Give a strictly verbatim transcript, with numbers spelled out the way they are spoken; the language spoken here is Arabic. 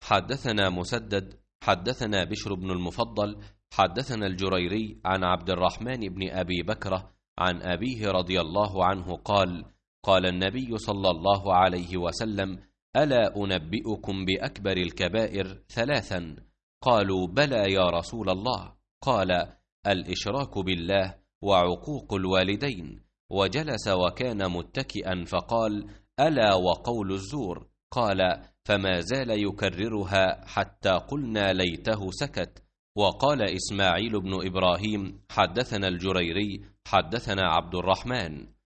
حدثنا مسدد حدثنا بشر بن المفضل حدثنا الجريري عن عبد الرحمن بن أبي بكرة عن أبيه رضي الله عنه قال: قال النبي صلى الله عليه وسلم: ألا أنبئكم بأكبر الكبائر ثلاثا؟ قالوا: بلى يا رسول الله. قال: الإشراك بالله وعقوق الوالدين. وجلس وكان متكئا فقال: ألا وقول الزور. قال: فما زال يكررها حتى قلنا ليته سكت. وقال إسماعيل بن إبراهيم حدثنا الجريري حدثنا عبد الرحمن